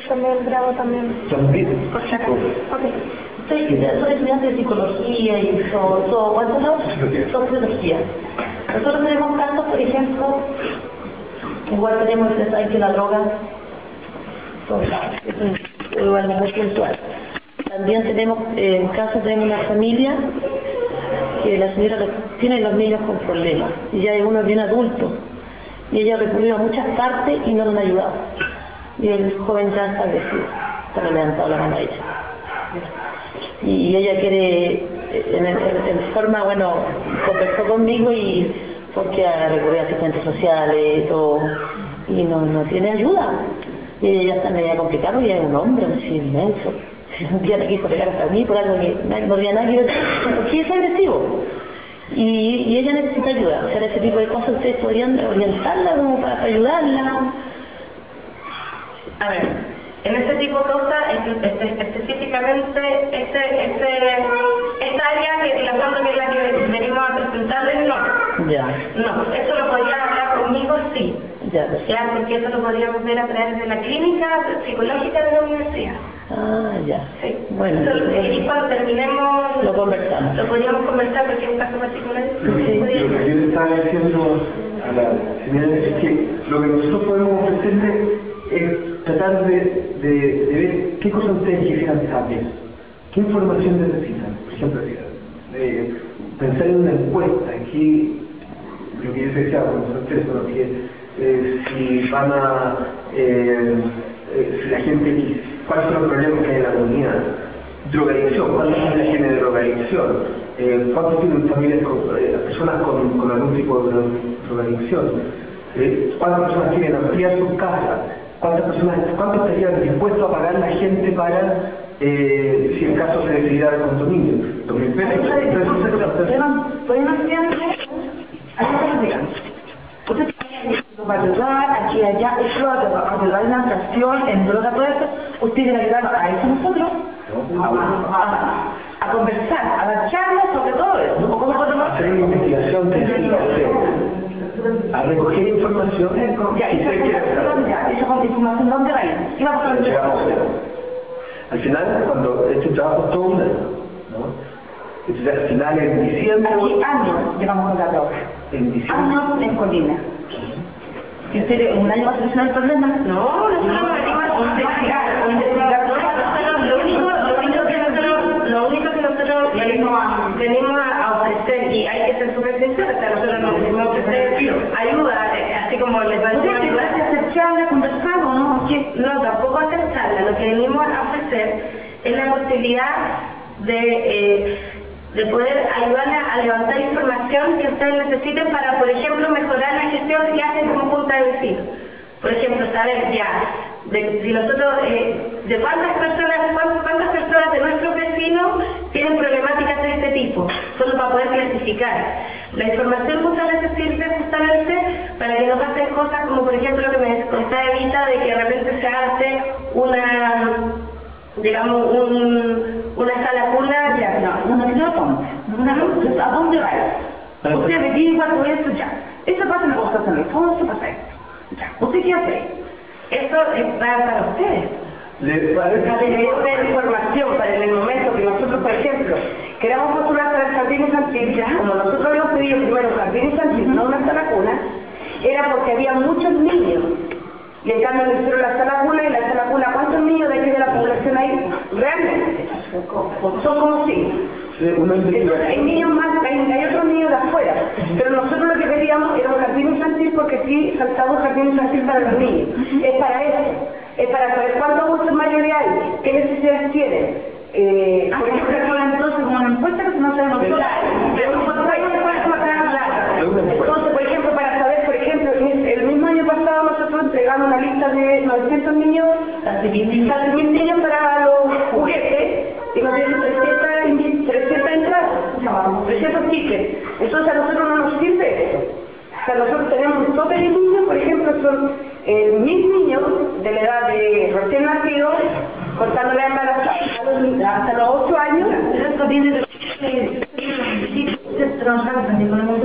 también el grado también. También. Por si acaso. Ok. Soy estudiante de psicología y todo. ¿Cuánto no? Sociología. Nosotros tenemos casos, por ejemplo, igual tenemos, ¿sabes que la droga? Es igual muy puntual. También tenemos casos de una familia que la señora tiene los niños con problemas y ya hay uno bien adulto y ella ha recurrido a muchas partes y no lo han ayudado y el joven ya está establecido, se le ha levantado la mano a ella y ella quiere en forma, bueno, conversó conmigo y porque ha recurrido a asistentes sociales y todo y no tiene ayuda y ella ya está media complicada y es un hombre así inmenso. Un día me quiso pegar hasta mí por algo que no tenía nada que ver, porque es agresivo. Y ella necesita ayuda. O sea, ese tipo de cosas ustedes podrían orientarla como para ayudarla. A ver, en este tipo de cosas, específicamente, esta área que la fondo que es la que venimos a presentarles, no. Ya. No, eso lo podrían hablar conmigo, sí. Ya. Ya, porque eso lo podríamos ver a través de la clínica psicológica de la universidad. Ah, ya. Sí. Bueno. Y cuando terminemos, lo conversamos. Lo podríamos conversar porque es un caso particular. Sí. Lo que yo le estaba diciendo a la señora es que lo que nosotros podemos ofrecerle es tratar de ver qué cosas ustedes quisieran saber, qué información necesitan. Por ejemplo, pensar en una encuesta, que lo que yo decía con nosotros, que si van a, si la gente, cuáles son los problemas que hay en la comunidad, drogadicción, cuántas familias tienen drogadicción, cuántos tienen familias, personas con algún tipo de drogadicción, cuántas personas quieren ampliar sus casas, cuántos estarían dispuestos a pagar la gente para, si en caso se decidiera el condominio. Para ayudar aquí y allá, eso ayudar en la atracción, en droga, todo eso, usted debe ayudar a eso nosotros, a conversar, a dar charlas sobre todo eso. ¿Cómo podemos hacer una investigación a recoger información? Ya, esa información, ¿dónde va a ir? ¿Qué vamos a hacer? Al final, cuando este trabajo es todo un año, ¿no? Entonces, al final, en diciembre... Aquí años llevamos con la droga. En diciembre. Años en Colina. ¿Y usted un año va a solucionar el problema? No, nosotros venimos a investigar. Lo único que nosotros venimos a ofrecer, y hay que ser súper sinceros, nosotros nos venimos a ofrecer ayuda, así como les va a decir ayuda. ¿Hacer charla, conversar o no? No, tampoco hacer charla. Lo que venimos a ofrecer es la posibilidad de poder ayudarles a levantar información que ustedes necesiten para, por ejemplo, mejorar la gestión que hacen como junta de vecinos. Por ejemplo, saber ya, si nosotros, de cuántas personas de nuestros vecinos tienen problemáticas de este tipo, solo para poder clasificar. La información muchas veces sirve justamente para que no pasen cosas como, por ejemplo, lo que me contaba Evita, de que de repente se hace una sala cuna, ya, ¿a dónde va? Usted averigua todo eso ya. Eso pasa en la conversación, eso pasa esto. Ya. ¿Usted qué hace? Eso es para ustedes. Para tener información para en el momento que nosotros, por ejemplo, queramos postular para el jardín infantil, como nosotros habíamos pedido primero el jardín infantil, no una sala cuna, era porque había muchos niños. Y en cambio le hicieron la sala cuna y la sala cuna, ¿cuántos niños de aquí de la población hay realmente? Son como 5. Hay niños más, hay otros niños de afuera, pero nosotros lo que queríamos era un jardín infantil porque sí faltaba un jardín infantil para los niños. Es para eso, es para saber cuántos adultos mayores hay, qué necesidades tienen. Por ejemplo, entonces como una encuesta que no sabemos entonces, por ejemplo, para saber, por ejemplo, el mismo año pasado nosotros entregamos una lista de 900 niños, casi 1000 niños para los juguetes, y nos dieron 300 entradas, 300 tickets. Entonces a nosotros no nos sirve eso. O sea, nosotros tenemos un tope de niños, por ejemplo, son 1000 niños de la edad de recién nacidos, contando la embarazadas, hasta los 8 años. Esto viene de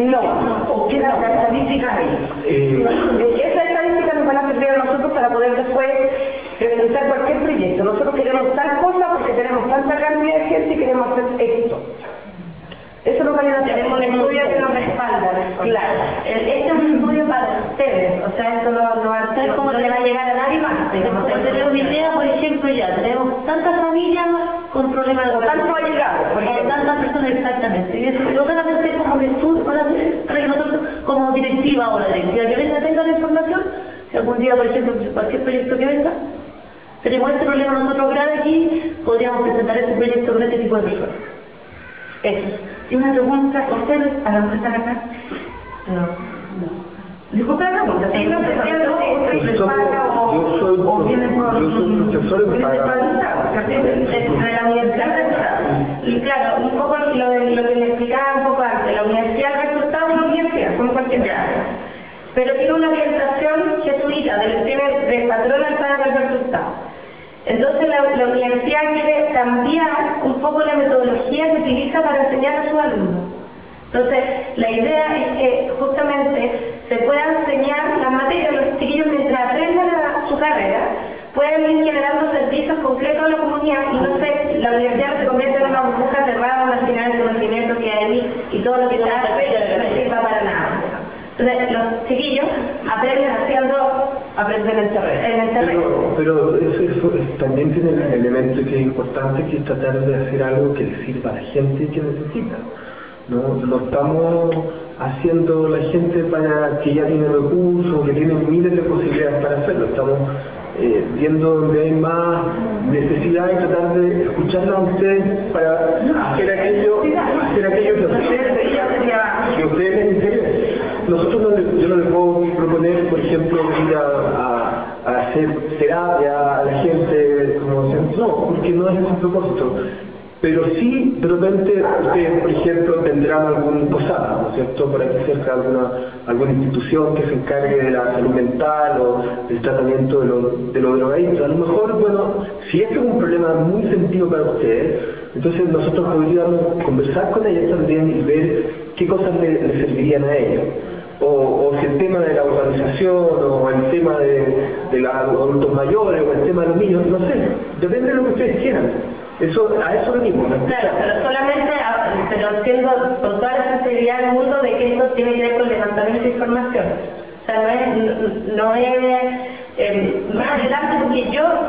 No, ¿qué es la estadística ahí? Esa estadística nos van a servir a nosotros para poder después puede presentar cualquier proyecto. Nosotros queremos tal cosa porque tenemos tanta cantidad de gente y queremos hacer esto. Eso es lo que tenemos un estudio que nos respalda. Claro, este es un estudio para ustedes, o sea, esto no va a ser como le va a llegar a nadie más. Tenemos una idea, por ejemplo, ya tenemos tantas familias con problemas de tanto ha llegado, o tantas personas exactamente. Y eso lo van a hacer como un estudio para que nosotros, como directiva o la directiva que venga, tenga la información. Si algún día, por ejemplo, cualquier proyecto que venga, tenemos este problema nosotros grave aquí, podríamos presentar este proyecto con este tipo de personas. Eso. Y una pregunta, ¿ustedes a la están acá? No. Disculpe la pregunta, ¿sí? No, o vienen por profesor en paga. De la universidad del Estado. Y claro, un poco lo que le explicaba un poco antes, la universidad del resultado es una universidad, como cualquier otra. Pero tiene una orientación jesuita, tiene de patrón alzada del resultado. Entonces la universidad quiere cambiar un poco la metodología que utiliza para enseñar a sus alumnos. Entonces, la idea es que justamente se pueda enseñar las materias, los chiquillos mientras aprendan su carrera, pueden ir generando servicios concretos a la comunidad y no sé, la universidad no se convierte en una burbuja cerrada, una final de conocimiento que hay ahí y todo lo que se hace no sirva para nada. Entonces, los chiquillos aprenden aprenden en el terreno. Pero eso también tiene el elemento que es importante, que es tratar de hacer algo que le sirva a la gente que necesita. No estamos haciendo la gente para que ya tiene recursos, que tiene miles de posibilidades para hacerlo. Estamos viendo donde hay más necesidad y tratar de escucharla a ustedes para hacer aquello que ustedes les interesa. Nosotros yo no les puedo proponer, por ejemplo, ir a hacer terapia a la gente, no, porque no es ese propósito. Pero sí, de repente, ustedes, por ejemplo, tendrán algún posada, ¿no es cierto?, por aquí cerca alguna institución que se encargue de la salud mental o del tratamiento de los drogadictos. A lo mejor, bueno, si este es un problema muy sentido para ustedes, entonces nosotros podríamos conversar con ellos también y ver qué cosas les servirían a ellos. O si el tema de la urbanización, o el tema de los adultos mayores, o el tema de los niños, no sé, depende de lo que ustedes quieran. A eso venimos. Claro, pero solamente, pero siendo con toda la sensibilidad del mundo de que esto tiene que ver con el levantamiento de información. O sea, no es más adelante, porque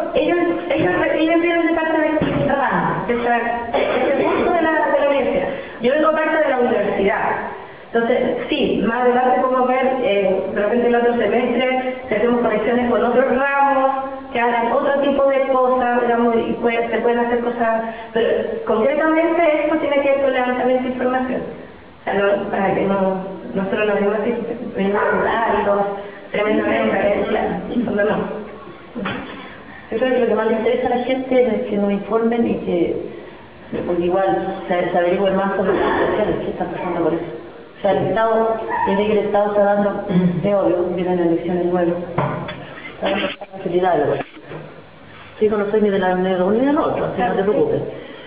ellos vienen de parte de esta rama, de ese punto de la universidad. Yo vengo parte de la universidad. Entonces, sí, más adelante podemos ver, de repente el otro semestre, si hacemos conexiones con otros ramos, que hagan otro tipo de cosas, digamos, y se pueden hacer cosas, pero concretamente esto tiene que ver con levantamiento de información. O sea, para que nosotros no venimos así, venimos a ayudarlos tremendamente, claro, no. Yo creo que lo que más le interesa a la gente es que nos informen y que, porque igual se averigüen más sobre las situaciones que están pasando por eso. O sea, el Estado, desde que el Estado está dando, es obvio, vienen elecciones nuevas, está dando facilidades. Sí, no soy ni de la uno ni del otro, así no te preocupes.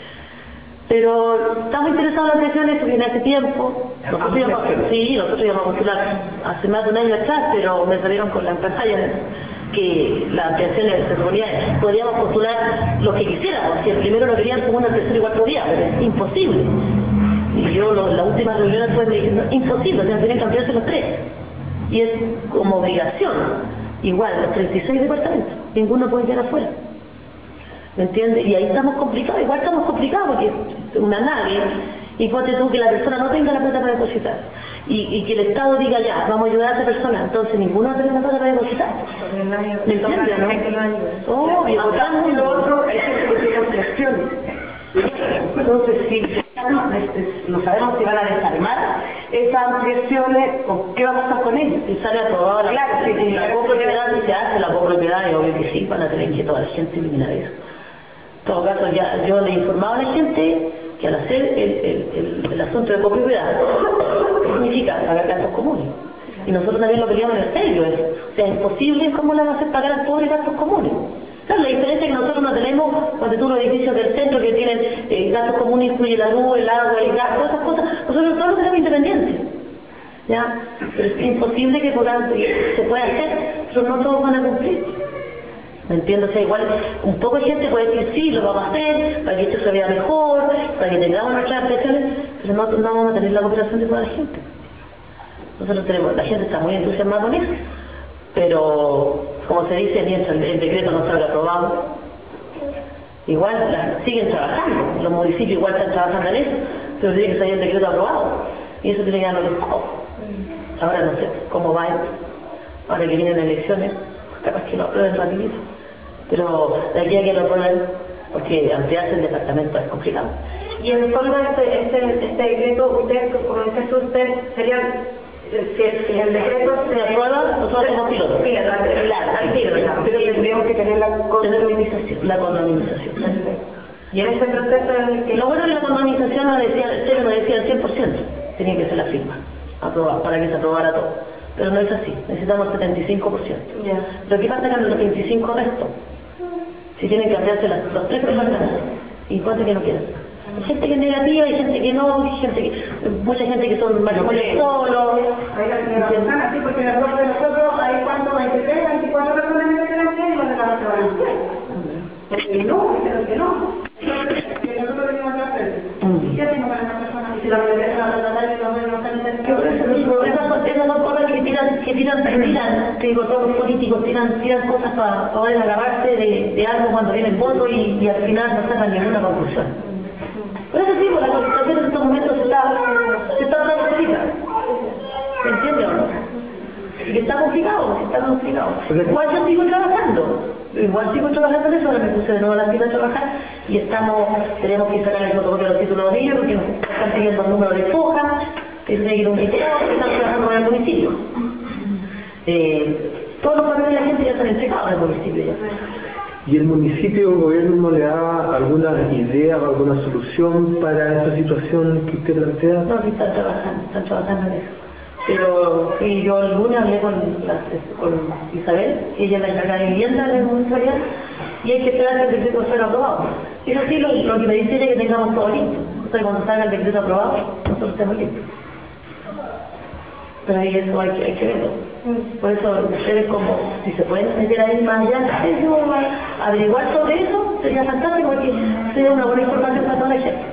Pero estamos interesados en las elecciones, que viene hace tiempo. Nosotros íbamos a postular hace más de un año atrás, pero me salieron con la pantalla que las ampliaciones se suponía podíamos postular lo que quisiéramos, si el primero lo querían, segundo, el tercero y cuarto día, pero es imposible. Y yo la última reunión después me dije, imposible, o sea, tienen que ampliarse los tres. Y es como obligación. Igual, los 36 departamentos, ninguno puede quedar afuera. ¿Me entiendes? Y ahí estamos complicados, igual estamos complicados porque una nave, y ponte tú que la persona no tenga la plata para depositar. Y que el Estado diga ya, vamos a ayudar a esa persona, entonces ninguno va a tener la plata para depositar. ¿Me entiendes, no? Obvio, y lo otro es que tiene ampliaciones. Entonces, si no sabemos si van a desarmar esas ampliaciones, ¿qué va a pasar con ellos? Y sale aprobada claro, si la copropiedad, si se hace la copropiedad, y obvio que sí, van a tener que toda la gente eliminar eso. En todo caso, ya yo le informaba a la gente que al hacer el asunto de copropiedad, significa pagar gastos comunes. Y nosotros también lo queríamos en serio eso. O sea, es imposible cómo le van a hacer pagar al pobre gastos comunes. Claro, la diferencia es que nosotros no tenemos, cuando tú los edificios del centro que tienen gastos comunes, incluye la luz, el agua, el gas, todas esas cosas, nosotros todos tenemos independientes. ¿Ya? Pero es imposible que por tanto se pueda hacer, pero no todos van a cumplir. ¿Me entiendo? O sea, igual un poco de gente puede decir sí, lo vamos a hacer, para que esto se vea mejor, para que tengamos nuestras presiones, pero no vamos a tener la cooperación de toda la gente. Nosotros tenemos, la gente está muy entusiasmada con eso, pero como se dice, mientras el decreto no salga aprobado, igual siguen trabajando, los municipios igual están trabajando en eso, pero tiene que salir el decreto aprobado, y eso tiene que darnos los ojos. Ahora no sé cómo va esto, ahora que vienen elecciones, capaz que lo aprueben rapidito, pero de aquí a que lo aprueben, porque ampliarse el departamento es complicado. Y en el fondo este decreto, usted, como dice usted, sería, si el decreto se aprueba, nosotros somos pilotos. Sí, pero tendríamos que tener la condominización. Y en ese proceso en el que... Lo bueno es que la condominización no decía el 100%, tenía que ser la firma, aprobada, para que se aprobara todo. Pero no es así, necesitamos el 75%. Yeah. Lo que pasa es que los 25 restos, si tienen que ampliarse los 3 departamentos, y cuánto que no quieran. Hay gente que es negativa, hay gente que no, mucha gente que son matrimonios solos. Oiga, señora Rosana, sí, porque en el pueblo de nosotros hay cuánto, 23, 24 personas en el delante y los de la noche van a hacer. Y no, pero que no. Que nosotros venimos a hacer. ¿Y qué hacemos para las personas? Y si la mayoría se van a tratar y los no están interesados. Esas son cosas que tiran, te digo, todos los políticos tiran cosas para poder agarrarse de algo cuando vienen votos y al final no sacan ninguna conclusión. Por eso sí, la constitución en estos momentos se está dando solita. ¿Se entiende o no? Y está complicado. Igual yo sigo trabajando en eso, ahora me puse de nuevo a la fila a trabajar y tenemos que sacar el protocolo de los títulos de ellos porque nos están pidiendo el número de foja, que tiene que ir un diputado, que están trabajando en el municipio. Todos los papeles de la gente ya están entregados en el municipio ya. ¿Y el municipio o el gobierno no le da alguna idea o alguna solución para esa situación que usted plantea? No, sí están trabajando en eso. Pero yo el lunes hablé con Isabel, que ella es la encargada de vivienda de la municipalidad, y hay que esperar que el decreto sea aprobado. Eso sí, lo que me dice es que tengamos todo listo. O sea, cuando salga el decreto aprobado, nosotros estemos listos. Pero ahí eso hay que verlo. Por eso ustedes como, si se pueden meter ahí más allá, averiguar sobre eso, sería fantástico porque sería una buena información para toda la gente.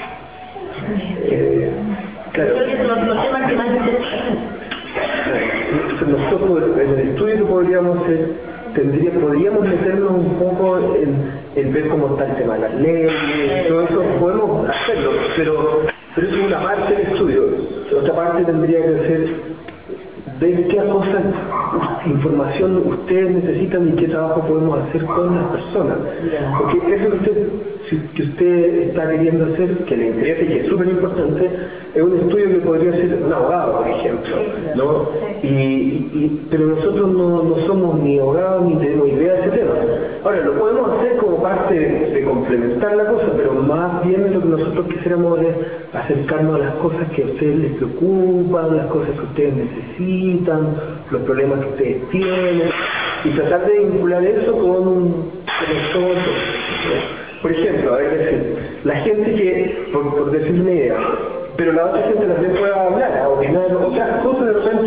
Claro. Creo que son los temas que más interesan. Nosotros en el estudio que podríamos hacer, podríamos meternos un poco en ver cómo está el tema de las leyes, todo eso podemos hacerlo, pero eso es una parte del estudio. Otra parte tendría que ser ver qué cosas, información ustedes necesitan y qué trabajo podemos hacer con las personas. Porque eso que usted está queriendo hacer, que le interesa y que es súper importante, es un estudio que podría ser un abogado, por ejemplo, ¿no? Pero nosotros no somos ni abogados ni tenemos idea de ese tema. Ahora, lo podemos hacer como parte de complementar la cosa, pero más bien lo que nosotros quisiéramos es acercarnos a las cosas que a ustedes les preocupan, las cosas que ustedes necesitan, los problemas que ustedes tienen, y tratar de vincular eso con todo. Por ejemplo, es decir, la gente que, por decir una idea, pero la otra gente también puede hablar, a opinar otras cosas de repente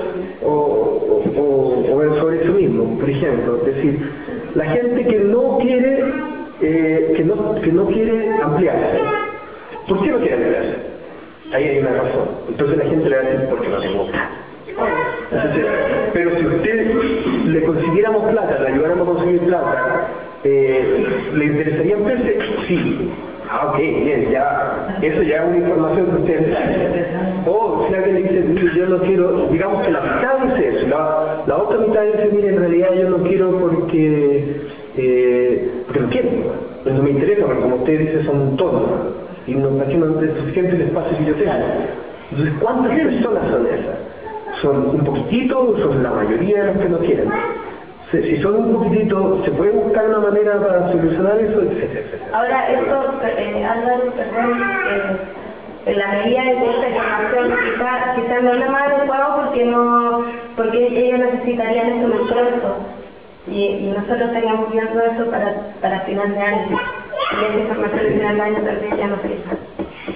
o ver sobre eso mismo. Por ejemplo, es decir, la gente que no quiere ampliarse. ¿Por qué no quiere ampliarse? Ahí hay una razón. Entonces la gente le va a decir, porque no tengo plata. Entonces, pero si usted le consiguiéramos plata, le ayudáramos a conseguir plata, ¿le interesaría ampliarse? Sí. Ok, bien, ya, eso ya es una información que usted sabe. O si alguien le dice, mire, yo no quiero, digamos que la mitad dice eso, la otra mitad dice, mire, en realidad yo no quiero porque no quiero, no me interesa, porque como usted dice, son todos, y no es suficiente el espacio que yo tengo. Entonces, ¿cuántas personas son esas? ¿Son un poquitito o son la mayoría de los que no quieren? Si son un poquitito, ¿se puede buscar una manera para solucionar eso? Etcétera. Ahora, esto, Álvaro, perdón, en la medida de que esta información quizás no es lo más adecuado porque ellos necesitarían eso en el pronto y nosotros estaríamos viendo eso para final de año y esa información al final de año tal vez ya no se les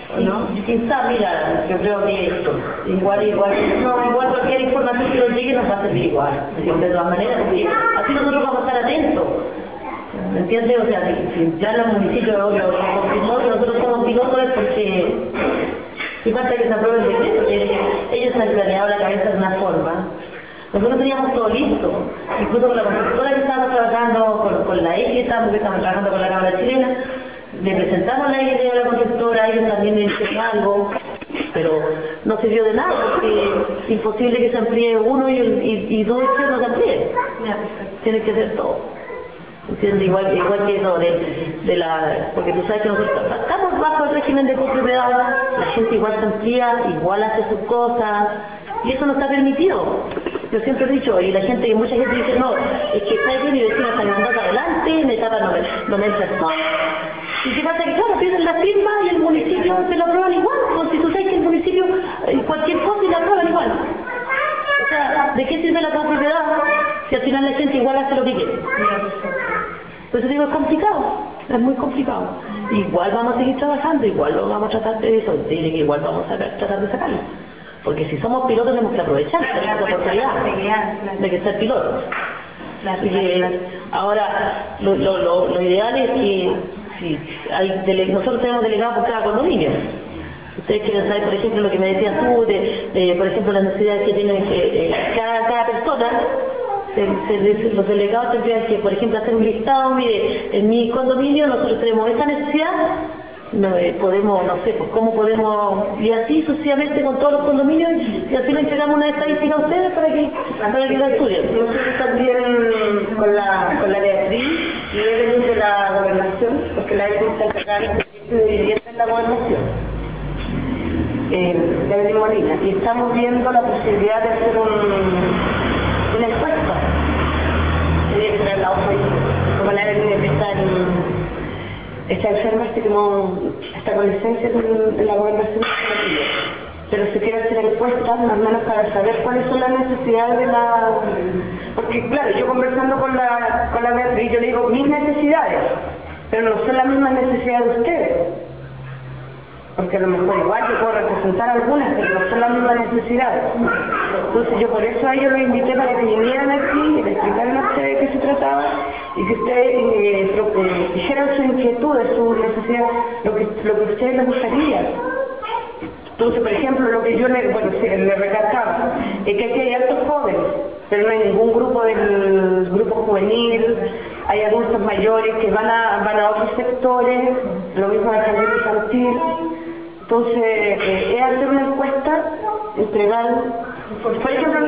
¿no? Quizá, mira, yo creo que igual cualquier información que nos llegue nos va a servir igual, de todas maneras, porque así nosotros vamos a estar atentos. ¿Me entiendes? O sea, si ya los municipios lo confirmó que nosotros somos pilotos es porque si falta que se apruebe el decreto, que ellos se han planeado la cabeza de una forma. Nosotros teníamos todo listo, incluso con la constructora que estábamos trabajando, con la X que estábamos trabajando con la Cámara Chilena, le presentamos la idea a la constructora, ellos también le hicieron algo, pero no sirvió de nada, porque es imposible que se amplíe uno y dos no se amplíen. Tiene que ser todo. ¿Entiendes? Igual que eso porque tú sabes que nosotros estamos bajo el régimen de copropiedad, la gente igual se amplía, igual hace sus cosas, y eso no está permitido. Yo siempre he dicho, y mucha gente dice, no, es que está bien, mi vecina está mandando adelante, me tapa no me empezó. Y qué pasa que claro, piden la firma y el municipio se lo aprueban igual, o si tú sabes que el municipio cualquier cosa y la aprueban igual. O sea, ¿de qué sirve la copropiedad si al final la gente igual hace lo que quiere? Por eso digo, es complicado, es muy complicado. Igual vamos a seguir trabajando, igual lo vamos a tratar de eso, que igual vamos a tratar de sacarlo. Porque si somos pilotos tenemos que aprovechar esa oportunidad de que ser pilotos. Ahora, lo ideal es que si nosotros tenemos delegados por cada condominio. Ustedes quieren saber, por ejemplo, lo que me decías tú, por ejemplo, las necesidades que tiene cada persona. Los delegados tendrían que, por ejemplo, hacer un listado, mire, en mi condominio nosotros tenemos esta necesidad, podemos, no sé, pues cómo podemos, y así sucesivamente con todos los condominios, y así le entregamos una estadística a ustedes para que la estudien. Nosotros también con la Beatriz, y Evelyn de la gobernación, porque la Evelyn está encargada de vivienda en la gobernación, de Evelyn Molina, y estamos viendo la posibilidad de hacer una encuesta. Tenía que traer la hoja y como la Evelyn está enferma, así que no está con licencia en la gobernación, pero se quiere hacer encuestas más o menos para saber cuáles son las necesidades de la... Porque claro, yo conversando con la Beatriz, yo le digo mis necesidades, pero no son las mismas necesidades de ustedes. Porque a lo mejor igual yo puedo representar algunas, pero no son las mismas necesidades. Entonces yo por eso a ellos los invité para que vinieran aquí y les explicaran a ustedes de qué se trataba y que ustedes dijeran sus inquietudes, sus necesidades, lo que a ustedes les gustaría. Entonces, por ejemplo, lo que yo le recalcaba es que aquí hay altos jóvenes, pero no hay ningún grupo del grupo juvenil, hay adultos mayores que van a otros sectores, lo mismo en el jardín infantil. Entonces, es hacer una encuesta, entregar, por ejemplo,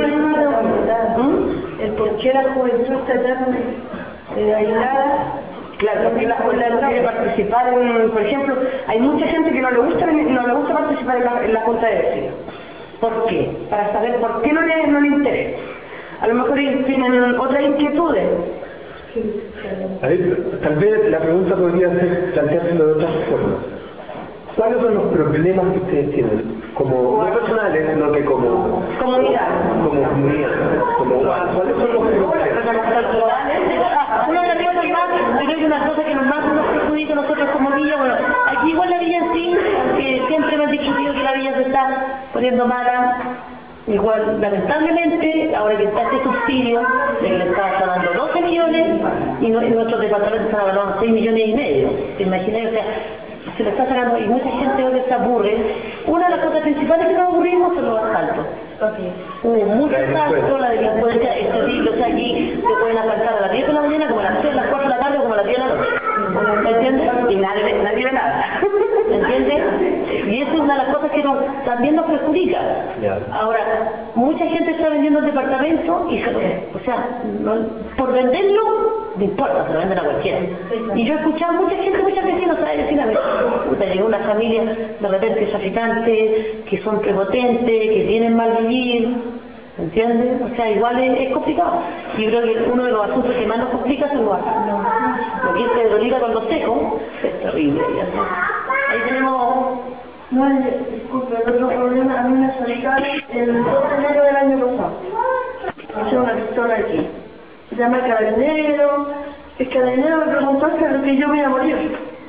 el por qué la juventud está tan aislada. Claro, porque la juventud no quiere participar por ejemplo, hay mucha gente que no le gusta participar en la junta de vecinos. ¿Por qué? Para saber por qué no le interesa. A lo mejor tienen otras inquietudes. A ver, tal vez la pregunta podría ser planteárselo de otras formas. ¿Cuáles son los problemas que ustedes tienen? Como no personales, sino que como comunidad. Como comunidad. ¿Cuáles son los problemas? Una de las cosas más, yo creo que una cosa que más nos perjudica a nosotros como villa, bueno, aquí igual la villa en sí, aunque siempre me han discutido que la villa se está poniendo mala, igual lamentablemente, ahora que está este subsidio, de que le está dando 12 millones y nuestros departamentos están evaluando 6 millones y medio, ¿te imaginas? O sea, se le está sacando y mucha gente hoy se aburre. Una de las cosas principales que nos aburrimos son los asaltos. Muchos asaltos, la delincuencia es terrible, o sea, aquí se pueden asaltar a las 10 de la mañana, como a las 3, las 4 de la tarde o como a las 10 de la noche. ¿Me entiendes? Y nadie ve nada. ¿Me entiendes? Y eso es una de las cosas que también nos perjudica. Ahora, mucha gente está vendiendo el departamento y o sea, por venderlo, no importa, se lo venden a cualquiera. Y yo he escuchado mucha gente, muchas vecinas, ¿sabes? Decirme, puta, llegó una familia de repente traficante, que son prepotentes, que tienen mal vivir, ¿entiendes? O sea, igual es complicado. Yo creo que uno de los asuntos que más nos complica son los asaltos. Lo que es Pedro Liga con los secos es terrible. Ahí tenemos... No, disculpe, el otro problema, a mí me asaltaron el 2 de enero del año pasado. Hace una pistola aquí. Llama al carabinero, el carabinero me preguntó si lo que yo me iba a morir.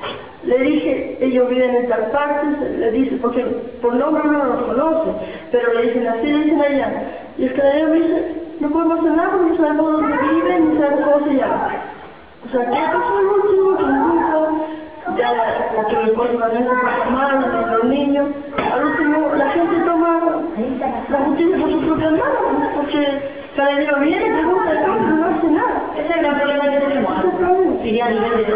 Le dije, ellos viven en tal parte, le dice, porque por nombre no los conoce, pero le dicen así, dicen allá. Y el carabinero me dice, no podemos hacer nada porque no sabemos dónde viven, ni sabemos cómo se llama. O sea, ¿qué pasó el último? Que nunca, ya, porque el cuerpo también se pasa mal, los niños, al último la gente toma la justicia por sus propias manos, porque el carabinero viene, pregunta, no hace nada. Ese es el gran problema que tenemos. Y ya a nivel de todo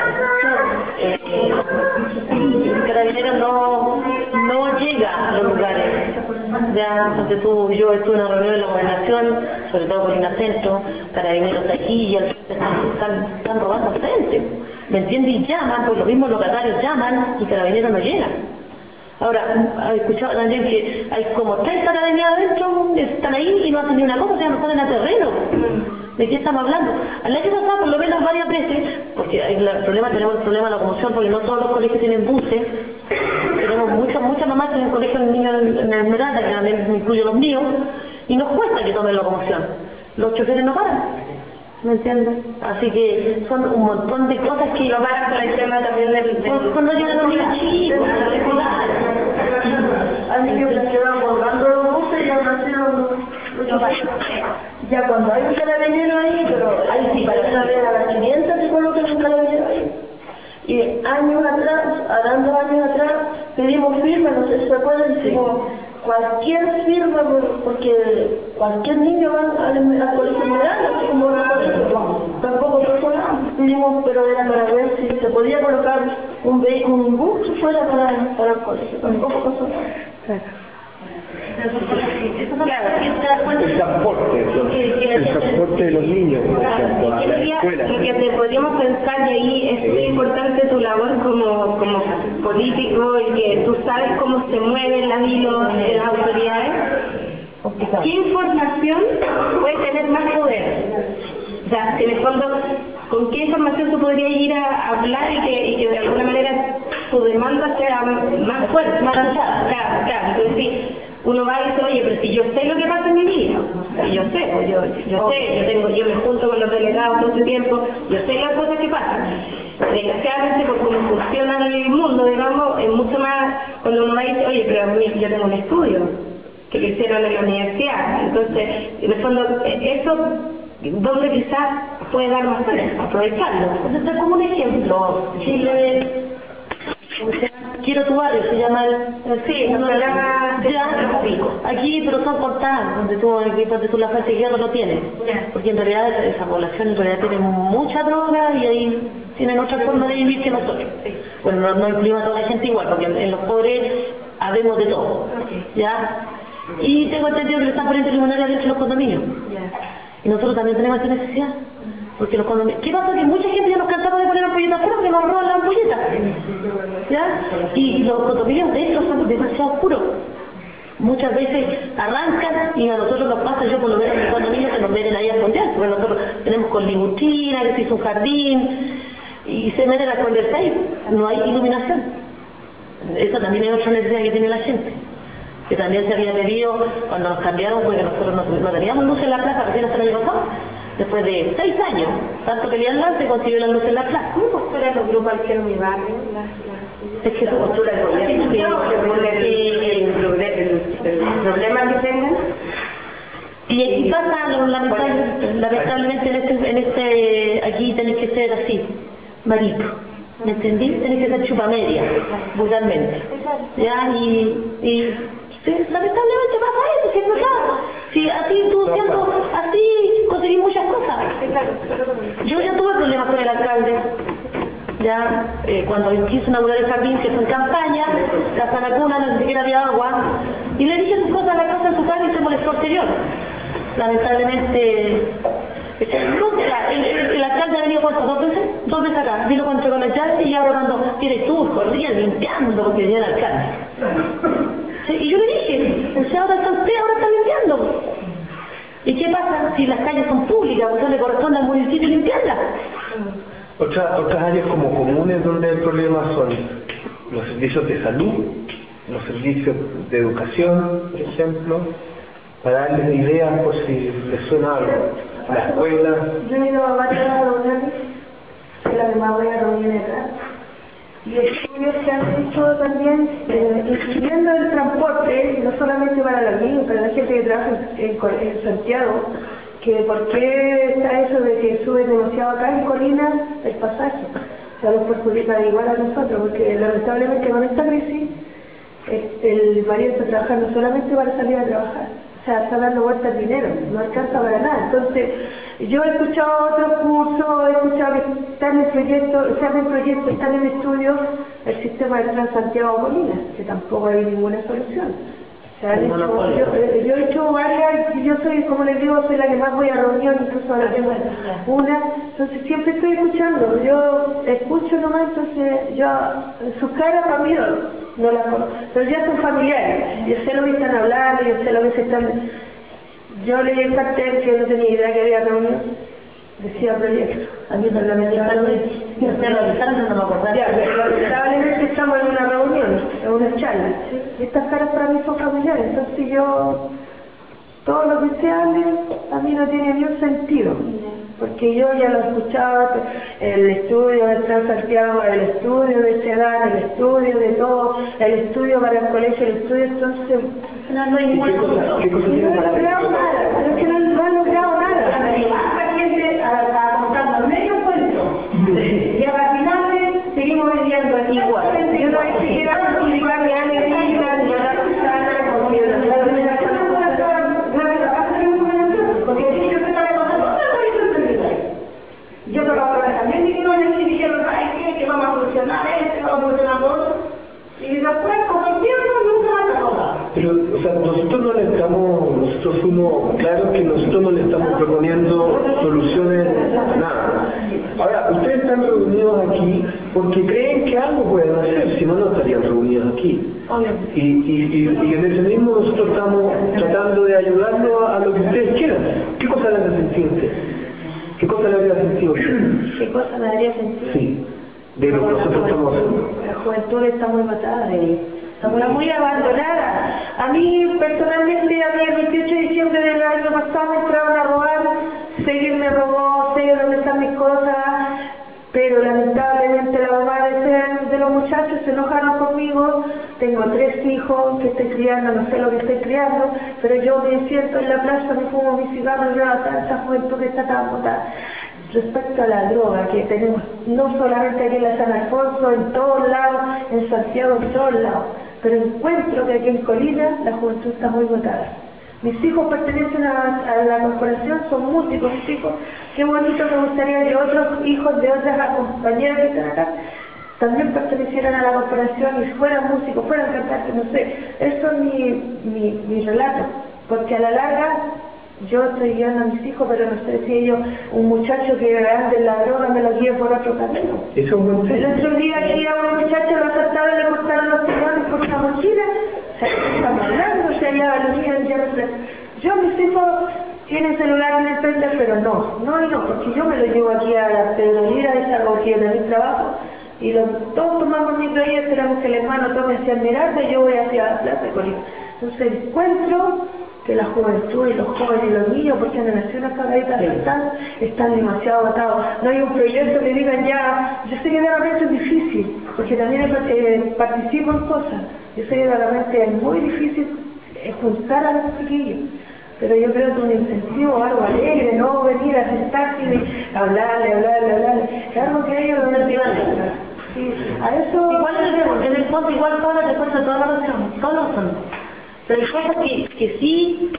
el carabinero no llega a los lugares. Ya, entonces yo estuve en una reunión de la gobernación, sobre todo por Inacentro, carabineros de aquí y están robando gente. ¿Me entiendes? Y llaman, pues los mismos locatarios llaman y carabineros no llegan. Ahora, he escuchado también que hay como 30 carabineros adentro, están ahí y no hacen ni una cosa, ya no salen a terreno. ¿De qué estamos hablando? Al año pasado, por lo menos varias veces, porque tenemos el problema de la locomoción, porque no todos los colegios tienen buses, tenemos muchas mamás que tienen colegios de niños en la Esmeralda, que también incluyo los míos, y nos cuesta que tomen locomoción. Los choferes no paran, ¿me entiendes? Así que son un montón de cosas que... Lo paran por el tema también cuando llegan los niños chicos, Así que se quedan colgando los buses y ahora sí ya cuando hay un carabinero ahí, pero ahí sí, para saber a las 500 se colocan un carabinero ahí. Y años atrás, harán 2 años atrás, pedimos firma, no sé si se acuerdan, decimos cualquier firma, porque cualquier niño va al colegio general, así como al colegio, tampoco pasó nada. Pedimos, pero era para ver si se podía colocar un bus fuera para el colegio, tampoco pasó nada. El transporte de los niños, por ejemplo, a la escuela. Lo que te podríamos pensar, y ahí es muy importante tu labor como político y que tú sabes cómo se mueven las autoridades. ¿Qué información puede tener más poder? O sea, en el fondo, ¿con qué información tú podrías ir a hablar y que de alguna manera tu demanda sea más fuerte, más lanzada? Claro, entonces sí. Uno va y dice, oye, pero si yo sé lo que pasa en mi vida, y yo sé, pues yo me junto con los delegados todo este tiempo, yo sé las cosas que pasan. Desgraciadamente, por cómo funciona el mundo, digamos, es mucho más cuando uno va y dice, oye, pero a mí yo tengo un estudio que lo hicieron en la universidad. Entonces, en el fondo, eso, donde quizás puede dar más fuerza, aprovecharlo. Entonces, como un ejemplo, Chile... Quiero tu barrio, se llama aquí, pero son contadas, donde tú la fuente de hierro no tienes, porque en realidad esa población en realidad tiene mucha droga y ahí tienen otra forma de vivir que nosotros. Bueno, no incluimos a toda la gente igual, porque en los pobres habemos de todo, ¿ya? Y tengo entendido que le están poniendo limonarias dentro de los condominios, y nosotros también tenemos esa necesidad. Porque los condominios... ¿Qué pasa? Que mucha gente ya nos cansamos de poner ampolletas afuera porque nos roban las ampolletas. ¿Ya? Y los condominios dentro son demasiado oscuros. Muchas veces arrancan y a nosotros nos pasa, yo por lo menos en mi condominio, que nos meten ahí a esconderse, porque nosotros tenemos con libutina, que se hizo un jardín, y se meten a esconderse ahí. No hay iluminación. Esa también es otra necesidad que tiene la gente. Que también se había pedido cuando nos cambiaron, porque nosotros no teníamos luz en la plaza, recién hasta el año pasado. Después de 6 años, tanto pelearla, se consiguió la luz en la plaza. ¿Cómo postulan los grupos al en mi barrio? Es que se postula el gobierno. El problema que tengan. Y pasa, lamentablemente en este aquí tenés que ser así, marito. ¿Me entendí? Tenés que ser chupamedia, vulgarmente. ¿Ya? Y sí, lamentablemente pasa eso, si es verdad. Si así tú siendo así conseguís muchas cosas. Yo ya tuve problemas con el alcalde. Ya cuando quiso inaugurar el jardín, que fue en campaña, la Sanacuna, no siquiera había agua, y le dije sus cosas a la casa en su casa y se molestó exterior. Lamentablemente, el alcalde ha venido cuántas, 2 veces acá, vino con las llaves y ahora cuando tiene tour, corría limpiando porque venía el alcalde. Y yo le dije, o sea, ahora está limpiando. ¿Y qué pasa si las calles son públicas? Pues le corresponde al municipio limpiarlas. Otras áreas como comunes donde el problema son los servicios de salud, los servicios de educación, por ejemplo, para darles ideas por si les suena algo. La escuela. Yo he ido a varias reuniones, la de más buena reunión acá. y estudios que han hecho también, incluyendo el transporte, no solamente para los niños, para la gente que trabaja en Santiago, que por qué está eso de que sube demasiado acá en Colina el pasaje. O sea, los perjudica igual a nosotros, porque lamentablemente con esta crisis, el marido está trabajando solamente para salir a trabajar. O sea, está dando vueltas el dinero, no alcanza para nada. Entonces, yo he escuchado otros cursos, he escuchado que están en proyectos, están en estudios el sistema del Transantiago-Colina, que tampoco hay ninguna solución. O sea, yo he hecho varias, yo soy, como les digo, soy la que más voy a reuniones, incluso ahora tengo una, entonces siempre estoy escuchando, yo escucho nomás, entonces yo, sus caras para mí no las conozco, pero ya son familiares, yo sé lo que están hablando, yo sé lo que se están... Yo leí el cartel que no tenía idea que había reunión, decía proyecto. A mí lamentablemente no me acordaba. Ya, lamentablemente estamos en una reunión, en una charla. Y estas caras para mí son familiares, entonces yo, todo lo que usted hable, a mí no tiene ni un sentido. Porque yo ya lo he escuchado, el estudio del Transantiago, el estudio de SEDAN, el estudio de todo, el estudio para el colegio, el estudio, entonces no hay ninguna cosa. ¿Qué cosa tiene No he logrado nada, es que no he logrado nada. A contar medio cuento. Y a la final seguimos viviendo igual. Yo no he siquiera publicar ni alegría, ni la Susana, porque yo trabajo también y no le dijeron, ay, que vamos a solucionar esto, vamos a solucionar lo otro. Y después, con el tiempo, nunca más la cosa. Pero, o sea, nosotros fuimos claros que nosotros no le estamos proponiendo soluciones, nada. Ahora, ustedes están reunidos aquí porque creen que algo pueden hacer, si no, no estarían reunidos aquí. Y en ese mismo nosotros estamos tratando de ayudarlos a lo que ustedes quieran. ¿Qué cosa les hace sentir? ¿Qué cosa le habría sentido? ¿Qué cosa me haría sentir? Sí, de lo que nosotros estamos haciendo. La juventud está muy matada, está muy abandonada. A mí, personalmente, a mí el 28 de diciembre del año pasado me entraron a robar, Seguir me robó, sé dónde están mis cosas, pero lamentablemente la mamá de los muchachos se enojaron conmigo. Tengo 3 hijos que estoy criando, no sé lo que estoy criando, pero yo me siento en la plaza, me fumo mi cigarro y veo a tanta juventud que está tan botada. Respecto a la droga que tenemos, no solamente aquí en la San Alfonso, en todos lados, en Santiago, en todos lados, pero encuentro que aquí en Colina la juventud está muy botada. Mis hijos pertenecen a la corporación, son músicos mis hijos. Qué bonito, me gustaría que otros hijos de otras compañeras que están acá también pertenecieran a la corporación y fueran músicos, fueran cantantes, no sé. Eso es mi relato, porque a la larga yo estoy guiando a mis hijos, pero no sé si ellos, un muchacho que ande en la droga me lo guíe por otro camino. Eso es un buen tema. El otro día aquí a un muchacho lo asaltaron y le cortaron los pulmones por una mochila. O sea, estamos hablando, o sea, ya los niños ya yo, mis hijos tienen celular en el frente, pero no, porque yo me lo llevo aquí a la pedrería, salgo aquí de mi trabajo, y todos tomamos microídas, esperamos que el hermano tome hacia Esmeralda y yo voy hacia la Plaza de Colina. Entonces encuentro que la juventud y los jóvenes y los niños, porque en naciones caraditas están demasiado atados. No hay un proyecto que digan ya, yo sé que de repente es difícil, porque también participo en cosas. Yo sé que de repente es muy difícil juntar a los chiquillos, pero yo creo que un incentivo, algo alegre, no venir a sentarse y hablarle, algo que ellos lo motivan. Sí, a eso... Igual en el fondo, igual Paula te cuenta toda la razón, pero hay cosas que sí,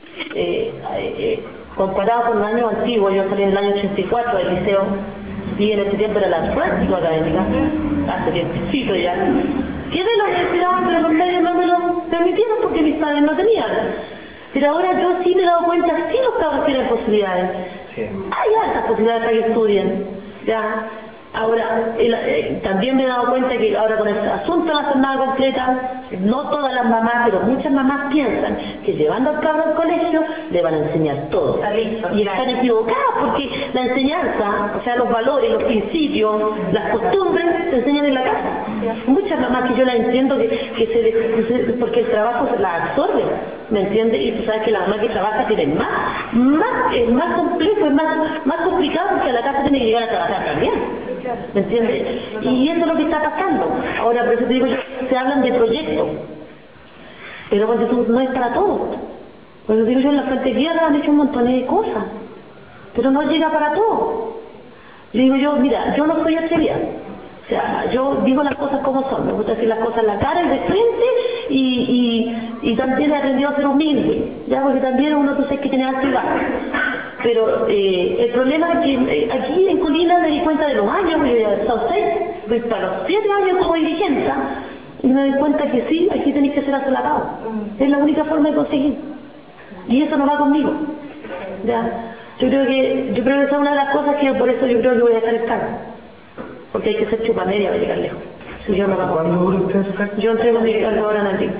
comparado con el año antiguo, yo salí en el año 84 del liceo, y en ese tiempo era la práctica académica, hace tiempecito ya, que de la universidad, pero los medios no me lo permitieron porque mis padres no tenían. Pero ahora yo sí me he dado cuenta, sí los cabros tienen posibilidades. Sí. Hay altas posibilidades para que estudien. ¿Ya? Ahora, también me he dado cuenta que ahora con el asunto de la jornada completa, no todas las mamás, pero muchas mamás piensan que llevando al cabro al colegio le van a enseñar todo. Y están equivocadas porque la enseñanza, o sea, los valores, los principios, las costumbres, se enseñan en la casa. Muchas mamás que yo las entiendo porque el trabajo se las absorbe, ¿me entiendes? Y tú sabes que la mamá que trabaja tiene es más complejo, es más complicado porque a la casa tiene que llegar a trabajar también. ¿me entiendes? Y eso es lo que está pasando. Ahora, por eso te digo, se hablan de proyectos, pero cuando tú no es para todos. Por eso digo yo, en la Fuente Guerra han hecho un montón de cosas, pero no llega para todos. Le digo yo, mira, yo no soy atrevida. O sea, yo digo las cosas como son, me gusta decir las cosas en la cara y de frente, y también he aprendido a ser humilde, ya, porque también uno tú sabes que tiene alto y bajo. Pero el problema es que aquí en Colina me di cuenta de los años, porque yo ya he estado 6, para los 7 años como dirigente, y me di cuenta que sí, aquí tenéis que ser asolapado. Es la única forma de conseguir. Y eso no va conmigo. ¿Ya? Yo creo que esa es una de las cosas que por eso yo creo que voy a dejar el cargo. Porque hay que ser chupamedia para llegar lejos. Si yo no va conmigo. Yo entrego mi cargo ahora en abril.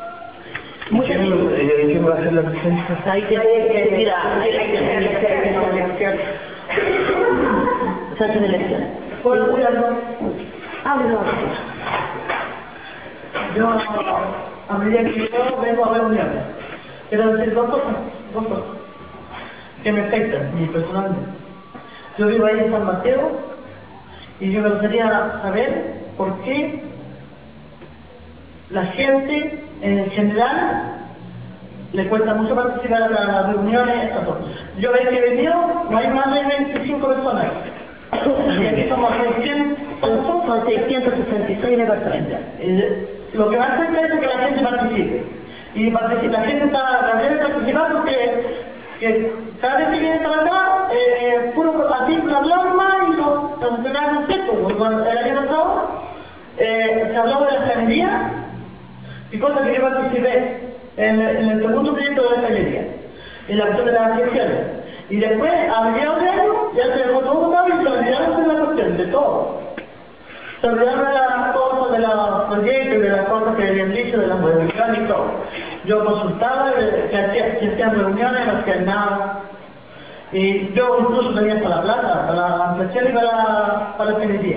¿Quién va a hacer la presidencia? Ahí se hacen elecciones. Yo, a medida que yo vengo a reuniones, quiero decir dos cosas que me afectan y personalmente. Yo vivo ahí en San Mateo y yo me gustaría saber por qué la gente en general le cuesta mucho participar a las reuniones. Yo veo que he venido, no hay más de 25 personas. Y aquí somos 600, son 666 departamentos. Lo que más cuenta es que la gente participe. Y la gente está participando que cada vez que viene para acá, puro así hablamos más y nos entregaron textos. El año pasado se habló de la cañería y cosas que yo participé en el segundo proyecto de la cañería, en la cuestión de las gestiones. Y después, a mediados de año, ya se dejó todo votado y se olvidaron de la cuestión, de todo. Se olvidaron de las cosas, de los proyectos, de las cosas que habían dicho, de las modificaciones y todo. Yo consultaba, que hacían reuniones, no hacían nada. Y yo incluso tenía hasta la plata, para la ampliación y para la cañería.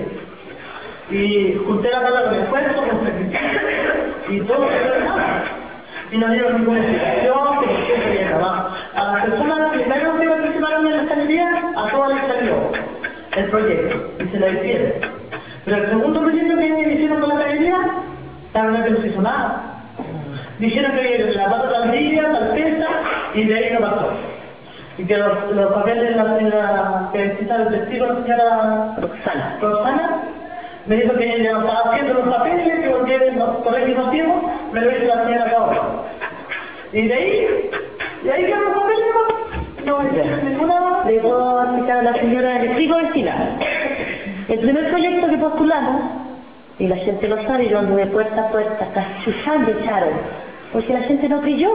Y junté la plata con esfuerzo, con sacrificio, y todo se dio nada. Y no dieron ninguna explicación, que por qué se había acabado. A las personas primero que participaron en la cañería, a todas les salió el proyecto, y se lo hicieron. Pero el segundo proyecto que hicieron con la cañería, la verdad que no se hizo nada. Dijeron que la plata tal día, tal fecha, y de ahí no pasó. Y que los papeles que necesitaba el testigo la señora Roxana, me dijo que ella estaba haciendo los papeles, que porque por el mismo tiempo me lo hizo la señora Paola. Y de ahí quedaron los papeles, no hay ninguna. Le puedo explicar a la señora, le explico vecina. El primer proyecto que postulamos, y la gente lo sabe, yo anduve puerta a puerta, hasta chuchán me echaron, porque la gente no creyó.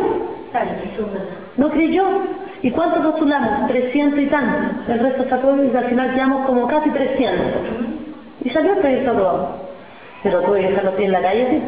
No creyó. ¿Y cuánto postulamos? 300 y tantos. El resto sacó y al final quedamos como casi 300. Y salió el proyecto aprobado. Pero tuve que dejarlo en la calle, ¿sí?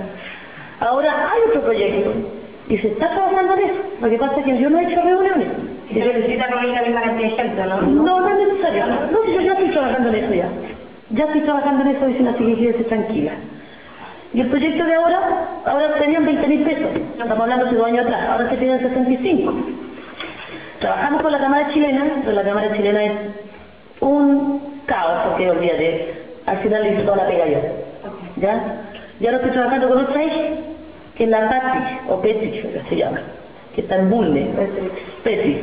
Ahora hay otro proyecto. Y se está trabajando en eso. Lo que pasa es que yo no he hecho reuniones. Y se necesita reunir la misma cantidad de gente, ¿no? No es necesario. No, yo ya estoy trabajando en eso ya. Ya estoy trabajando en eso, vecina, así que quédese tranquila. Y el proyecto de ahora tenían 20.000 pesos. Estamos hablando de 2 años atrás. Ahora se piden 65. Trabajamos con la Cámara Chilena, pero la Cámara Chilena es un caos, porque olvídate, al final le hizo toda la pega yo. ¿Ya? Ya lo estoy trabajando con otra hija, que es la Pati, o Petich, que se llama, que está en Bulne, Petich.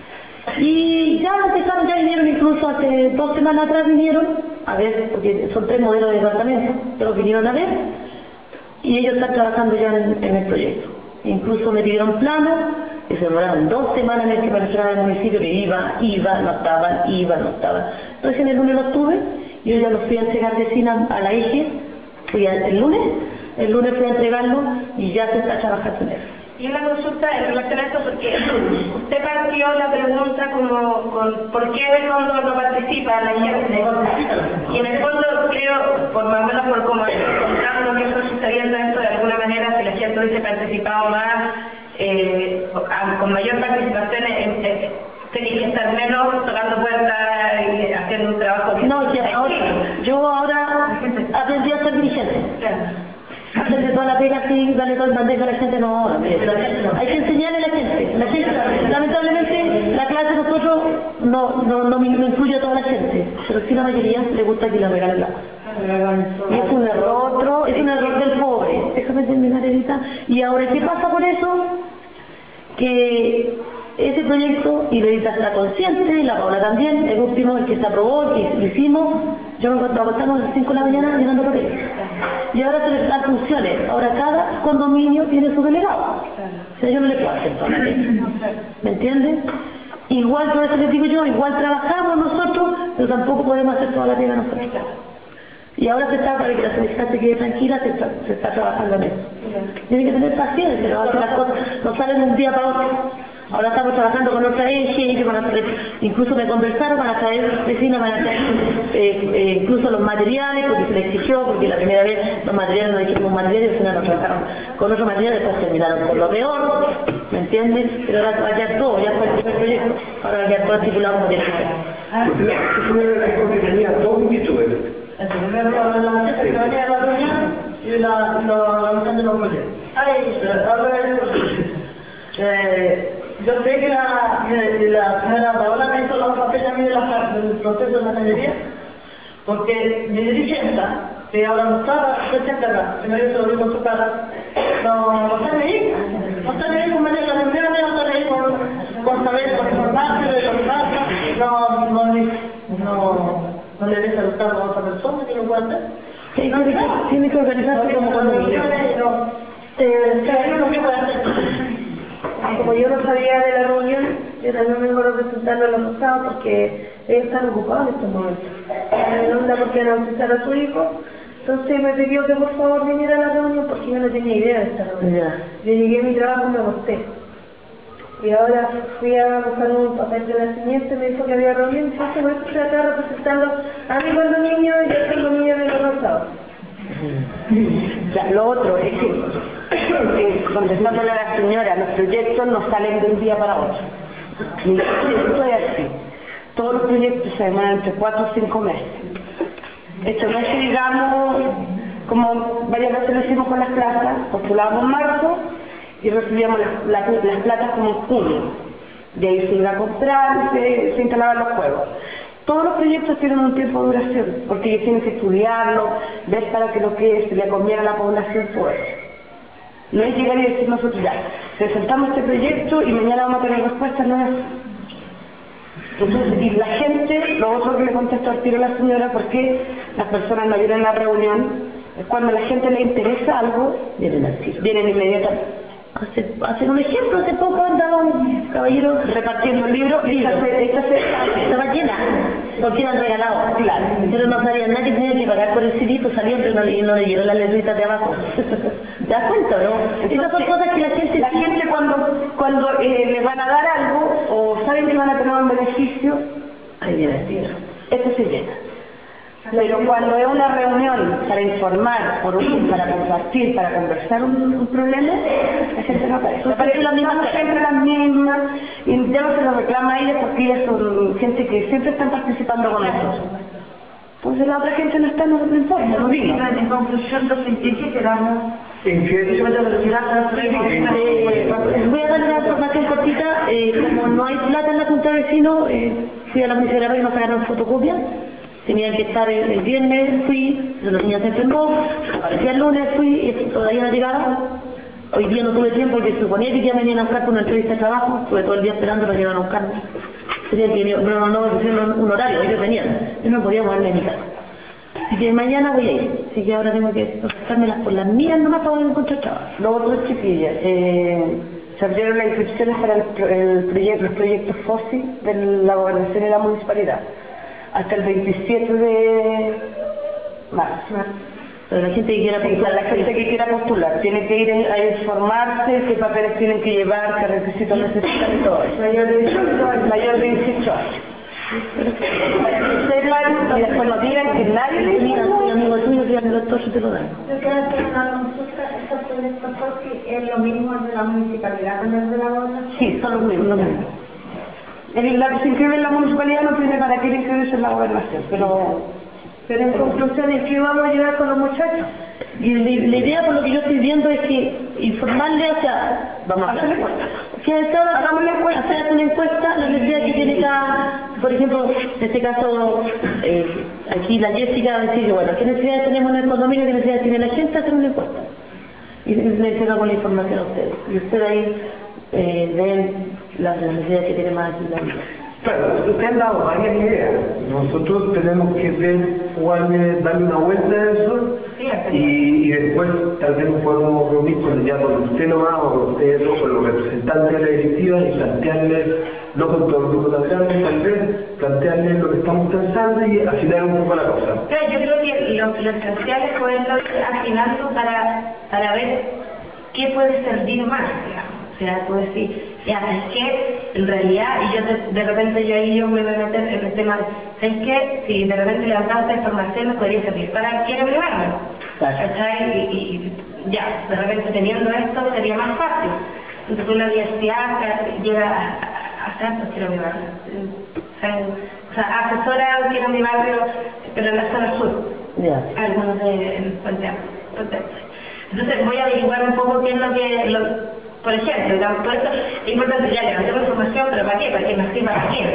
Y ya empezaron, ya vinieron incluso hace 2 semanas atrás vinieron, a ver, porque son 3 modelos de departamento, pero vinieron a ver, y ellos están trabajando ya en el proyecto. Incluso me pidieron planos, que se demoraron 2 semanas en el que penetraba el municipio, que iba, no estaba. Entonces en el lunes los tuve, yo ya los fui a entregar vecinas a la eje, el lunes fui a entregarlo y ya se está trabajando en eso. Y una consulta en relación a esto, porque usted partió la pregunta como con por qué el fondo no participa la gente. Y en el fondo creo, por más o menos por como contando que eso se está viendo esto de alguna manera, si la gente hubiese participado más, con mayor participación, tenía que estar menos tocando puertas y haciendo un trabajo. No, yo ahora aprendí a ser dirigente. Claro. hacerle toda la pega así, darle todo el bandejo a la gente, no, hay que enseñarle a la gente. Lamentablemente la clase de nosotros no incluye a toda la gente, pero sí la mayoría le gusta que la regalen la. Y es un error, es un error del pobre. Déjame terminar, Edita. Y ahora, ¿qué pasa por eso? Que ese proyecto, y Edita está consciente, y la Paula también, el último, el que se aprobó, el que hicimos, yo me encuentro acostamos a las 5 de la mañana llenando papeles. Y ahora se les dan funciones. Ahora cada condominio tiene su delegado. O sea, yo no le puedo hacer toda la ley. ¿Me entiendes? Igual, por eso les digo yo, igual trabajamos nosotros, pero tampoco podemos hacer toda la pega nosotros. Y ahora se está, para que la sociedad se quede tranquila, se está trabajando en eso. Tienen que tener paciencia, ¿no? Las cosas no salen de un día para otro. Ahora estamos trabajando con otra eje, que van a traer, incluso me conversaron, van a traer vecinas, van a traer incluso los materiales, porque se les exigió, porque la primera vez los materiales no dijimos materiales, al final nos trabajaron con otros materiales, después terminaron con lo peor, ¿me entiendes? Pero ahora va a quedar todo, ya fue el primer proyecto, ahora va a quedar todo estipulado como tiene que ser. Tenía todo un dicho, El primero la secretaria de la reunión y la de los proyectos. Yo sé que la señora Paola me hizo los papeles a mí del proceso de la ingeniería, porque mi dirigenta, que ahora no estaba presente acá, que me hizo lo mismo en su cara, no está ahí con la primera vez, no está ahí con saber, con informarse de lo que pasa, no le deja el cargo a otra persona que lo pueda hacer. Sí, tiene que organizarse como condominio. Como yo no sabía de la reunión, yo también vengo representando a los costados porque ellos están ocupados en estos momentos. No anda porque van a visitar a su hijo, entonces me pidió que por favor viniera a la reunión porque yo no tenía idea de esta reunión. Yo llegué a mi trabajo y me acosté. Y ahora fui a buscar un papel de nacimiento y me dijo que había reunión, y entonces por eso estoy acá representando a mi condominio y al condominio de los Rosados. Lo otro es que, contestándole a la señora, los proyectos no salen de un día para otro. Ni esto es así. Todos los proyectos se demoran entre 4 o 5 meses. Esto no es que digamos, como varias veces lo hicimos con las plazas, postulábamos en marzo y recibíamos las platas como en junio. De ahí se iba a comprar y se instalaban los juegos. Todos los proyectos tienen un tiempo de duración, porque ellos tienen que estudiarlo, ver para que lo que se le conviene a la población todo eso. No es llegar y decir nosotros ya, presentamos este proyecto y mañana vamos a tener respuestas, no es. Entonces, y la gente, lo otro que le contesto al tiro a la señora, porque las personas no vienen a la reunión, es cuando a la gente le interesa algo, vienen inmediatamente. Hacer un ejemplo, hace poco andaba un caballero repartiendo libros y estaba llena, porque eran regalados, claro, pero no sabían nada que tenían que pagar por el CD, pues salían pero no leyeron las letritas de abajo. ¿Te das cuenta, no? Esas son cosas que la gente cuando les van a dar algo o saben que van a tener un beneficio, ahí viene el tiro. Esto se llena. Pero cuando es una reunión para informar, para compartir, para conversar un problema, la gente no aparece. Aparecen las mismas, siempre las mismas, y ya no se lo reclama a ellas porque ellas son gente que siempre están participando con nosotros. Entonces la otra gente no está, no importa, no vino. En conclusión, los científicos quedamos... Voy a dar una información cortita, como no hay plata en la Junta de Vecinos, fui a la municipalidad y nos sacaron fotocopias. Tenían que estar el viernes, fui, los niños se enfermó, aparecía el lunes, fui y todavía no llegaron. Hoy día no tuve tiempo porque suponía que ya me venían a buscar por una entrevista de trabajo, estuve todo el día esperando para que iban a buscarme. Tenían que venir, no me pusieron un horario, ellos venían, yo no podía moverme en mi casa. Así que mañana voy a ir, así que ahora tengo que procesármelas por las mías nomás para poder encontrar trabajo. Los otros chiquillas, se abrieron las inscripciones para los proyectos FOSI de la gobernación y la municipalidad. Hasta el 27 de marzo. Pero la gente que quiera postular, tiene que ir a informarse qué papeles tienen que llevar, qué requisitos necesitan y todo eso. Mayor de 18 años. Y después nos digan que nadie le mira, soy amigo tuyo, que el doctor se te lo dan. Yo quiero hacer una consulta, ¿estos proyectos FOSI es lo mismo de la municipalidad que el de la gobernación? Sí, son los mismos. La que se inscribe en la municipalidad no tiene para qué inscribirse en la gobernación, pero en conclusión, ¿en qué vamos a ayudar con los muchachos? Y la idea, por lo que yo estoy viendo, es que informarle, o sea, vamos a hacer una encuesta, la necesidad que tiene cada, por ejemplo, en este caso, aquí la Jessica va a decir, bueno, ¿qué necesidades tenemos en el condominio? ¿Qué necesidades tiene la gente? Hacer una encuesta. Y le entregamos la información a ustedes. Y ustedes ahí ven las necesidades que tiene más aquí la vida. Claro, usted ha dado varias ideas. Nosotros tenemos que ver cuál, darle una vuelta a eso y después tal vez nos podemos reunir con usted nomás o con ustedes dos, con los representantes de la directiva y plantearles, no con todo el grupo tan grande, tal vez plantearles lo que estamos pensando y afinar un poco la cosa. Claro, yo creo que lo esencial es poderlo afinando para ver qué puede servir más, digamos. O sea, tú decir, ya, ¿sabes qué? En realidad, y yo de repente yo me voy a meter en el tema, ¿sabes qué? Si de repente levantamos esta información, nos podría servir para quiero privarme. ¿Cachai? Y ya, de repente teniendo esto sería más fácil. Entonces tú en la universidad llega a hacer, pues quiero mi barrio. O sea, asesora quiero mi barrio, pero en la zona sur. Algunos en Puente Alto. Entonces voy a averiguar un poco qué es lo que... Por ejemplo, digamos, por eso es importante ya levantemos información, pero ¿para qué? Para que nos sirva a quién,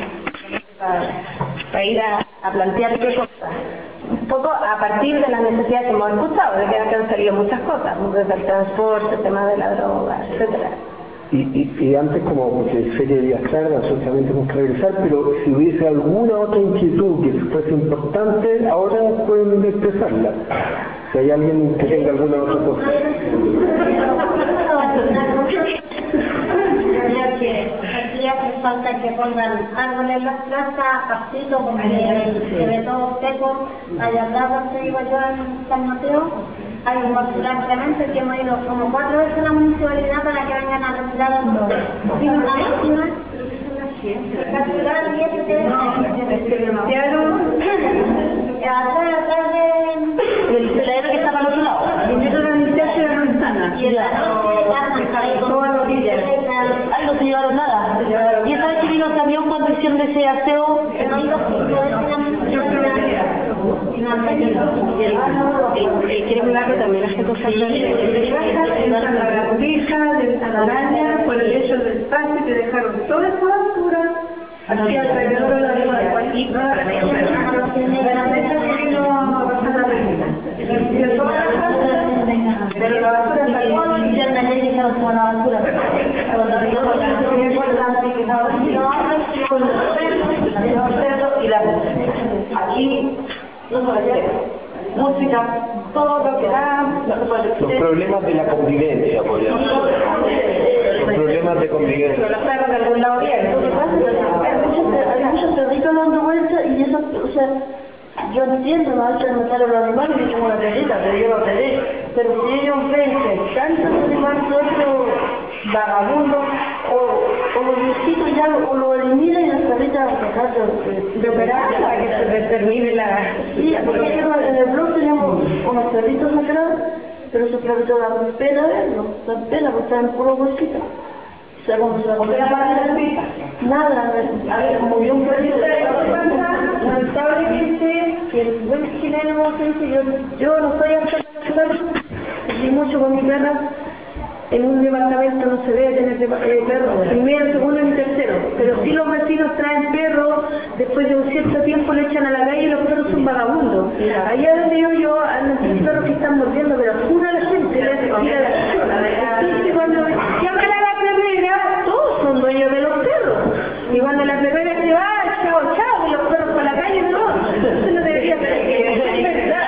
para ir a plantear qué cosas. Un poco a partir de las necesidades que hemos escuchado, de que han salido muchas cosas, desde el transporte, el tema de la droga, etcétera. Y antes, como porque Feria de Días Claras, absolutamente tenemos que regresar, pero si hubiese alguna otra inquietud que fuese importante, ahora pueden expresarla. Si hay alguien que tenga alguna otra cosa. Creo que aquí hace falta que pongan árboles en las plazas, pastitos, porque se ve todo seco. Allá atrás, donde vivo yo en San Mateo, hay un basural Clemente que hemos ido como 4 veces a la municipalidad para que vengan a retirar todo. Tiene una máquina, basural y ese que atrás de... El peladero que está para el otro lado. Primero la limpieza de la manzana. Y Ay, no se llevaron nada. ¿Y esa vez que vino el camión cuando hicieron ese aseo? Quiero hablar también las cosas A la cobija, a la araña, por el hecho del espacio, que dejaron toda esa basura aquí alrededor de la vida. Y no la pero la basura salió y ya la ley dejaron toda la basura. y la aquí no se hacer música, todo lo que da, Los problemas de la convivencia, por ejemplo. Los problemas de convivencia. los perros de algún lado bien. Hay muchos perritos dando vueltas y eso, o sea, yo entiendo, no hay que anotar a los animales, yo tengo una perrita, pero yo no perré. Pero si ellos ven que hay tantos animales sueltos, vagabundos, o los viejitos ya o lo eliminan y las perritas dejar De operar para que se termine la... Sí, porque en el blog tenemos unos perritos atrás, pero esos perritos dan pena verlos, dan pena porque están puros huesitos. O sea, cuando se la comen nada, a ver, murió un perrito. Lamentablemente, Que el buen chileno dice, yo no soy enferma, viví mucho con mi perra. En un departamento no se debe tener perros, primero, segundo y tercero, pero si los vecinos traen perros, después de un cierto tiempo le echan a la calle y los perros son vagabundos. Allá donde yo andan perros que están mordiendo, pero pura la gente, le hace ir a la entonces cuando llaman a la perrera, todos son dueños de los perros. Y cuando la perrera se va, chao, chao, y los perros por la calle, no, eso no debería ser, es verdad.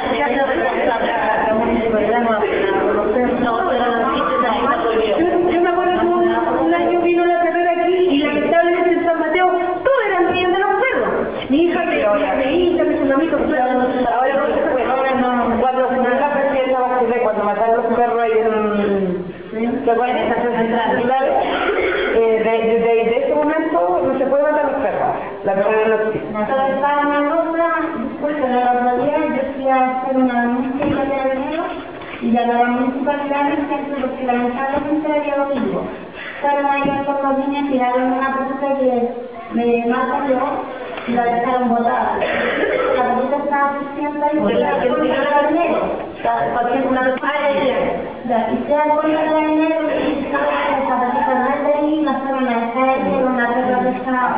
Yo me acuerdo que un año vino la perrera aquí y lamentablemente en San Mateo todos eran dueños de los perros. Mi hija, mi mamito, Ahora no se puede, cuando se me la presidencia cuando mataron los perros ahí en la estación central, desde ese momento no se puede matar los perros. La perrera no existe. Nosotros estábamos en Rosa, después de la otro día, yo fui a hacer una denuncia en la de enero y ya la municipalidad me dice porque lamentablemente era día domingo. Fueron ahí con los niños, tiraron una persona que me mató yo y la dejaron botada. La persona estaba asistente de la que tiene dinero. Cualquier una persona Y sea con el dinero y esa patita no es de ahí, la forma de caer, una regla de esta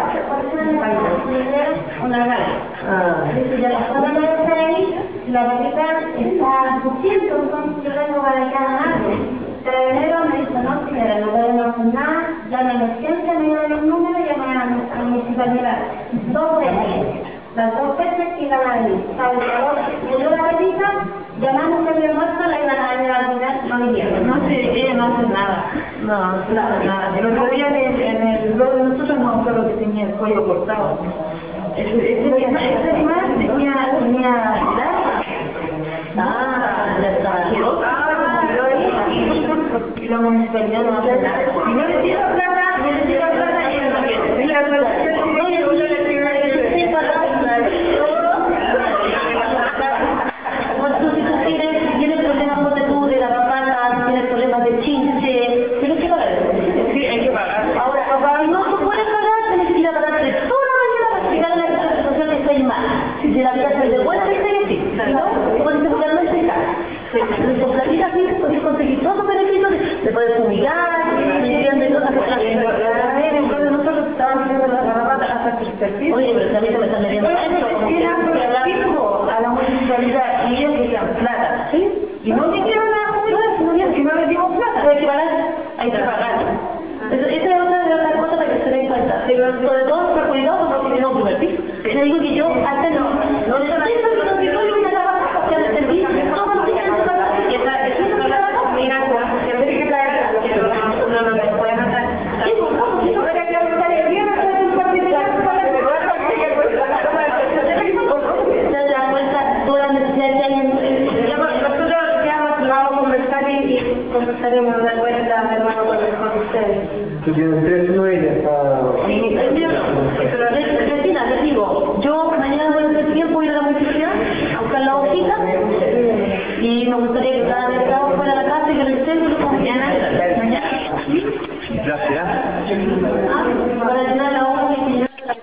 una gana. Dice, ya la forma de estar ahí, la patita está suficiente, entonces yo vengo para que hagan algo. Carabinero me dice, no señora, no podemos hacer nada, llame a emergencia, me llaman los números y llaman a la municipalidad. 2 veces. Las 2 veces que iban a venir. ¿Sabes? Murió la patita, llamamos a mi hermano, la iban a llevar al lugar, no vinieron. no sé, ella no hace nada. No hace nada. El otro día en el blog de nosotros nos mostró lo que tenía el cuello cortado. Ese animal tenía ya está. Y la municipalidad no hace nada. Y no le tira plata, y ella no quiere. Tienes problemas de la papata, tienes problemas de chinche, tienes que pagar. Sí, hay que pagar. Ahora, no se puede pagar, tienes que ir a pagarte toda la mañana para explicar la situación que estáis mal. Si la vida es de buena, que estáis así. ¿No? Puedes buscar más cerca. Entonces, con platita así, puedes conseguir todos los beneficios, te puedes fumigar, de cosas que nosotros estábamos haciendo la papata hasta que se servicio. Oye, pero también me están metiendo a la municipalidad y ellos que sean plata, ¿sí? Y no vinieron a jubilar, si no les dimos plata, hay que pagar. Esa es otra de las cosas para que se den cuenta. Pero sobre todo perjudicado porque no tienen un primer piso. Yo digo que yo hasta no necesito que los territorios me hagan hacer el servicio todos los días en su casa. Y esa es una cosa, mira, siempre hay que traer uno no me puede matar. Sí, pues no, si no era que estar el día, no puede un partido de la se da cuenta todas las necesidades que hay nosotros ya vamos a conversar y conversaremos de vuelta, hermano, con ustedes. Tú tienes 3 novelas Pero Cristina, te digo, yo mañana voy a hacer tiempo ir a la municipalidad a buscar la hojita y me gustaría que cada mercado fuera a la casa y que revisemos mañana. Gracias. Para llenar